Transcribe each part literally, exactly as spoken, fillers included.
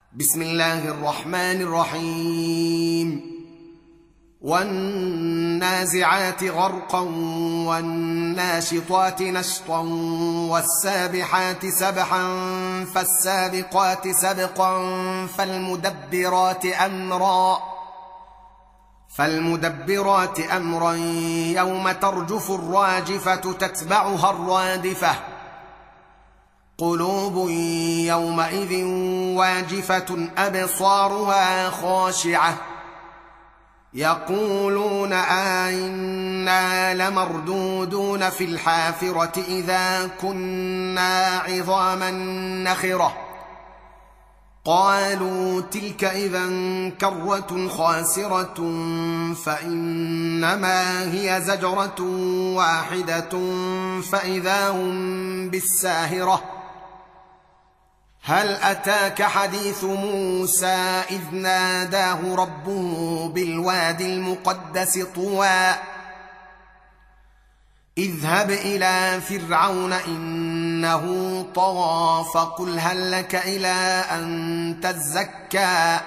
بسم الله الرحمن الرحيم والنازعات غرقا والناشطات نشطا والسابحات سبحا فالسابقات سبقا فالمدبرات أمرا فالمدبرات أمرا يوم ترجف الراجفة تتبعها الرادفة قلوب يومئذ واجفة أبصارها خاشعة يقولون أئنا لمردودون في الحافرة إذا كنا عظاما نخرة قالوا تلك إذا كرة خاسرة فإنما هي زجرة واحدة فإذا هم بالساهرة هل أتاك حديث موسى إذ ناداه ربه بالوادي المقدس طوى اذهب إلى فرعون إنه طغى فقل هل لك إلى أن تزكى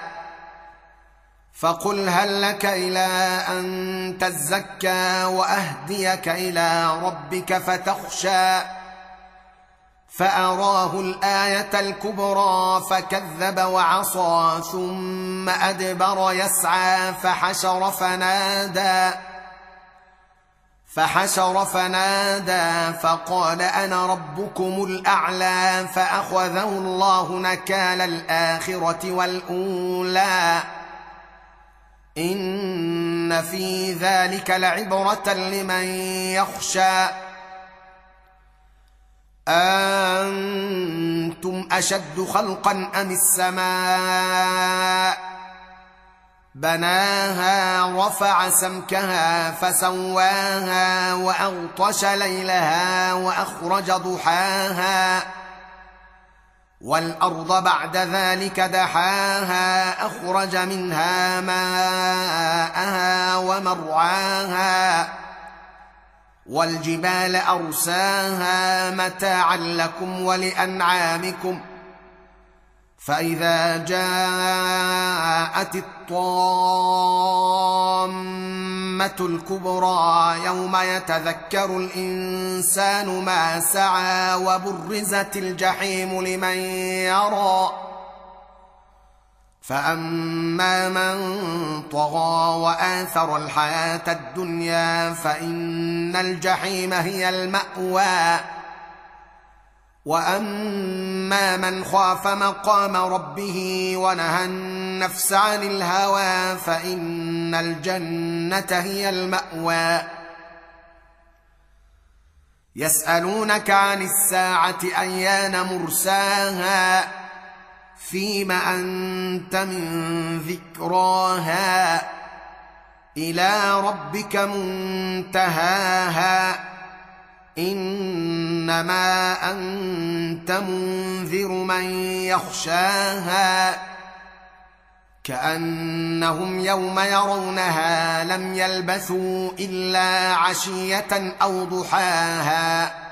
فقل هل لك إلى أن تزكى وأهديك إلى ربك فتخشى فأراه الآية الكبرى فكذب وعصى ثم أدبر يسعى فحشر فنادى فحشر فنادى فقال أنا ربكم الأعلى فأخذه الله نكال الآخرة والأولى إن في ذلك لعبرة لمن يخشى أنتم أشد خلقا أم السماء بناها رفع سمكها فسواها وأغطش ليلها وأخرج ضحاها والأرض بعد ذلك دحاها أخرج منها ماءها ومرعاها والجبال أرساها متاعا لكم ولأنعامكم فإذا جاءت الطامة الكبرى يوم يتذكر الإنسان ما سعى وبرزت الجحيم لمن يرى فأما من طغى وآثر الحياة الدنيا فإن الجحيم هي المأوى وأما من خاف مقام ربه ونهى النفس عن الهوى فإن الجنة هي المأوى يسألونك عن الساعة أيان مرساها فيم أنت من ذكراها إلى ربك منتهاها إنما أنت منذر من يخشاها كأنهم يوم يرونها لم يلبثوا إلا عشية أو ضحاها